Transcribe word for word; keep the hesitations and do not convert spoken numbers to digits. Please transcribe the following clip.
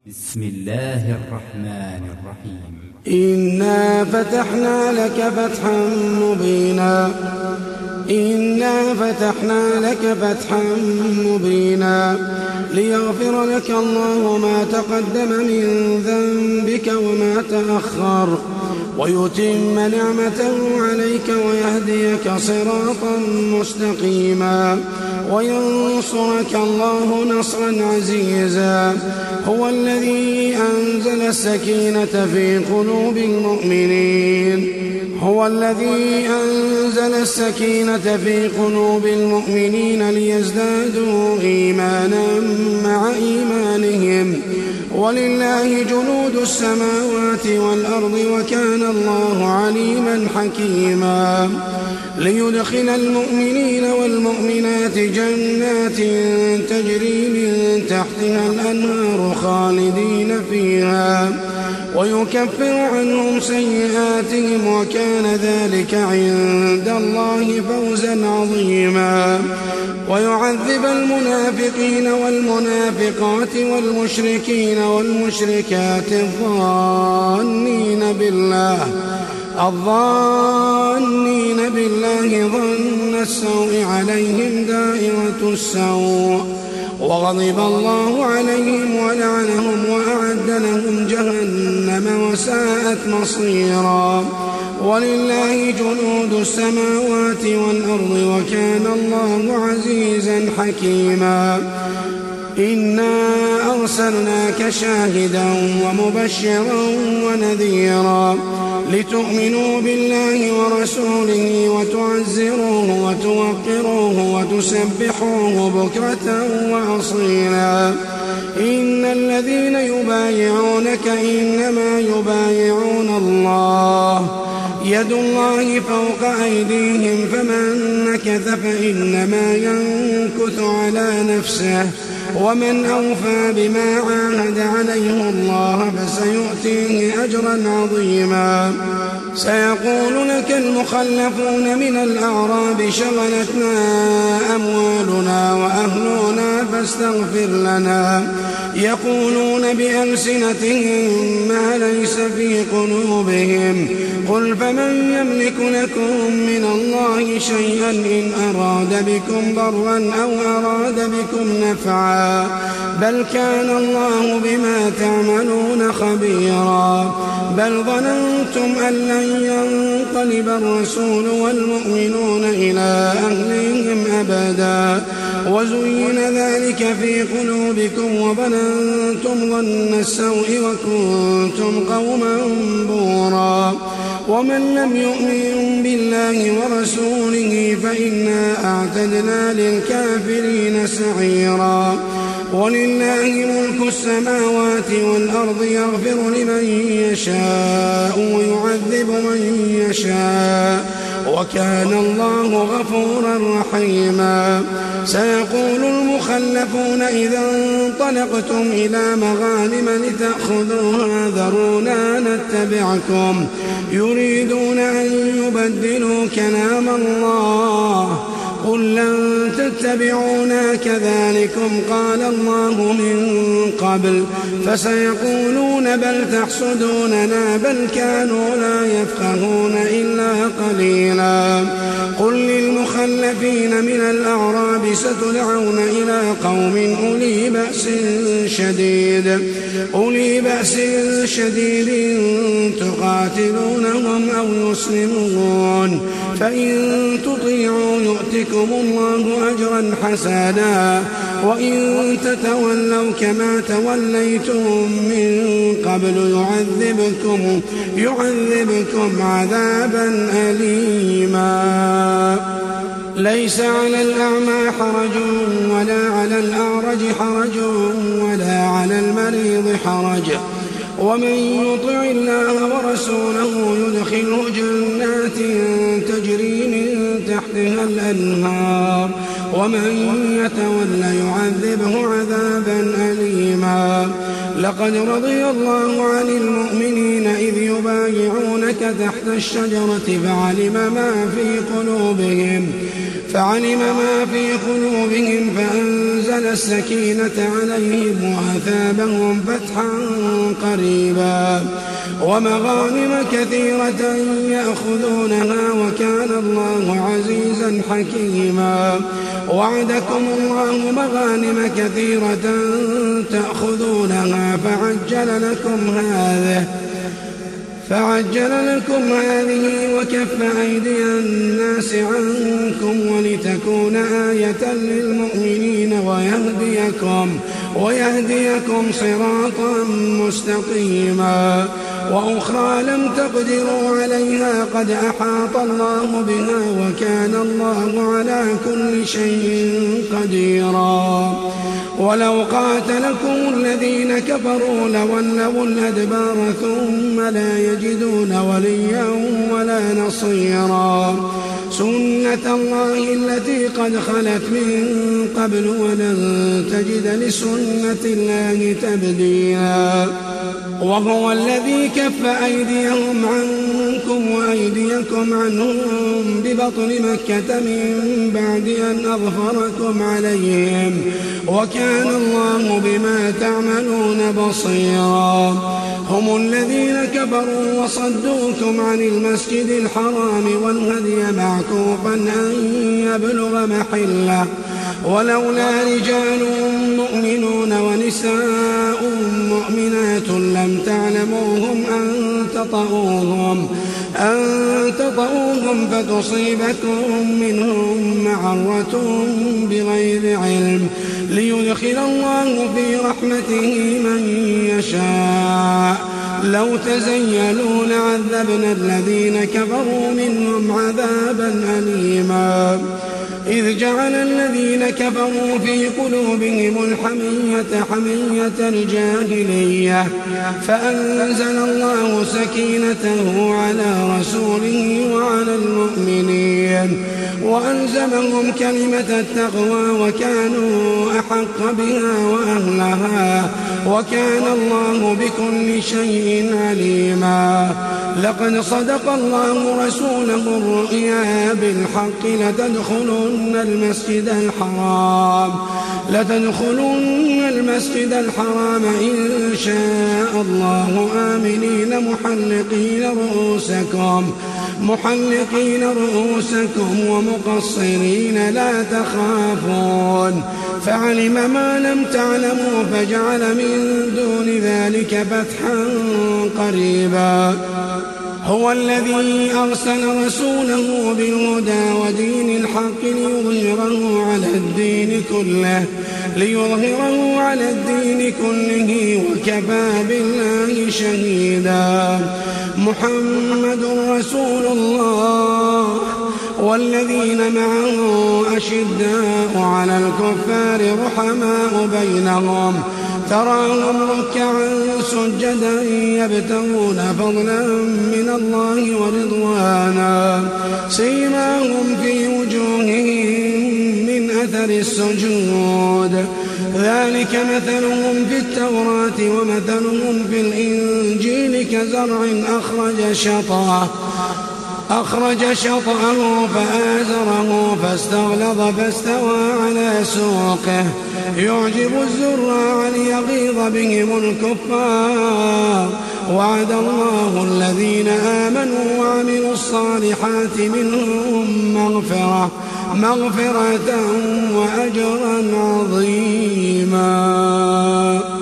بسم الله الرحمن الرحيم. إنا فتحنا لك فتحا مبينا إنا فتحنا لك فتحا مبينا ليغفر لك الله ما تقدم من ذنبك وما تأخر ويتم نعمته عليك ويهديك صراطا مستقيما وينصرك الله نصرا عزيزا. هو الذي أنزل السكينة في قلوب المؤمنين هو الذي أنزل السكينة في قلوب المؤمنين ليزدادوا إيمانا مع إيمانهم ولله جنود السماوات والأرض وكان الله عليما حكيما. ليدخل المؤمنين والمؤمنات جنات تجري من تحتها الأنهار خالدين فيها ويكفر عنهم سيئاتهم وكان ذلك عند الله فوزا عظيما. ويعذب المنافقين والمنافقات والمشركين والمشركات الظانين بالله الظانين بالله ظن السوء عليهم دائرة السوء وغضب الله عليهم ولعنهم وأعد لهم جهنم وساءت مصيرا. ولله جنود السماوات والأرض وكان الله عزيزا حكيما. إنا أرسلناك شاهدا ومبشرا ونذيرا لتؤمنوا بالله ورسوله وتعزروه وتوقروه وتسبحوه بكرة وأصيلا. إن الذين يبايعونك إنما يبايعون الله يد الله فوق أيديهم فمن نكث فإنما ينكث على نفسه ومن أوفى بما عاهد عليه الله فسيؤتيه أجرا عظيما. سيقول لك المخلفون من الأعراب شغلتنا أموالنا وأهلنا فاستغفر لنا يقولون بألسنتهم ما ليس في قلوبهم قل فمن يملك لكم من الله شيئا إن أراد بكم ضرا أو أراد بكم نفعا بل كان الله بما تعملون خبيرا. بل ظننتم أن لن ينقلب الرسول والمؤمنون إلى أهلهم أبدا وزين ذلك في قلوبكم وظننتم ظن السوء وكنتم قوما بورا. ومن لم يؤمن بالله ورسوله فإنا أعتدنا للكافرين سعيرا. ولله ملك السماوات والأرض يغفر لمن يشاء ويعذب من يشاء وكان الله غفورا رحيما. سيقول المخلفون إذا انطلقتم إلى مغانم لتأخذوها ذرونا نتبعكم يريدون أن يبدلوا كلام الله قل لن تتبعونا كذلكم قال الله من قبل فسيقولون بل تحسدوننا بل كانوا لا يفقهون إلا قليلا. قل للمخلفين من الأعراب ستدعون إلى قوم أولي بأس شديد أولي بأس شديد تقاتلونهم أو يسلمون فإن تطيعوا يؤتكم الله أجرا حسنا وإن تتولوا كما توليتم من قبل يعذبكم يعذبكم عذابا أليما. ليس على الأعمى حرج ولا على الأعرج حرج ولا على المريض حرج ومن يطع الله ورسوله يدخله جنات تجري من تحتها الأنهار ومن يتول يعذبه عذابا أليما. لقد رضي الله عن المؤمنين إذ يبايعونك تحت الشجرة فعلم ما في قلوبهم فعلم ما في قلوبهم فأنزل السكينة عليهم وأثابهم فتحا قريبا ومغانم كثيرة يأخذونها وكان الله عزيزا حكيما. وعدكم الله مغانم كثيرة تأخذونها فعجل لكم هذه فعجل لكم هذه وكف أيدي الناس عنكم ولتكون آية للمؤمنين ويهديكم, ويهديكم صراطا مستقيما. وأخرى لم تقدروا عليها قد أحاط الله بها وكان الله على كل شيء قديرا. ولو قاتلكم الذين كفروا لولوا الأدبار ثم لا يجدون وليا ولا نصيرا. سنة الله التي قد خلت من قبل ولن تجد لسنة الله تبديلا. وهو الذي كف أيديهم عنكم وأيديكم عنهم ببطن مكة من بعد أن أظفركم عليهم وكان الله بما تعملون بصيرا. هم الذين كفروا وصدوكم عن المسجد الحرام والهدي معكوفا أن يبلغ محله ولولا رجال مؤمنون ونساء مؤمنات لم تعلموهم أن تطؤوهم أن تطؤوهم فتصيبكم منهم معرة بغير علم ليدخل الله في رحمته من يشاء. لو تزيلوا لعذبنا الذين كفروا منهم عذابا أليما. إذ جعل الذين كفروا في قلوبهم الحمية حمية الجاهلية فأنزل الله سكينته على رسوله وعلى المؤمنين وألزمهم كلمة التقوى وكانوا أحق بها وأهلها وكان الله بكل شيء عليما. لقد صدق الله رسوله الرؤيا بالحق لتدخلن المسجد الحرام لتدخلن المسجد الحرام إن شاء الله آمنين محلقين رؤوسكم محلقين رؤوسكم ومقصرين لا تخافون فعلم ما لم تعلموا فجعل من دون ذلك فتحا قريبا. هو الذي أرسل رسوله بالهدى ودين الحق ليظهره على الدين كله ليظهره على الدين كله وكفى بالله شهيدا. محمد رسول الله والذين معه أشداء على الكفار رحماء بينهم تراهم ركعا سجدا يبتغون فضلا من الله ورضوانا سيماهم في وجوههم من أثر السجود ذلك مثلهم في التوراة ومثلهم في الإنجيل كزرع أخرج شطأه أخرج شطأه فآزره فاستغلظ فاستوى على سوقه يعجب الزراع ليغيظ بهم الكفار. وعد الله الذين آمنوا وعملوا الصالحات منهم مغفرة مغفرة وأجرا عظيما.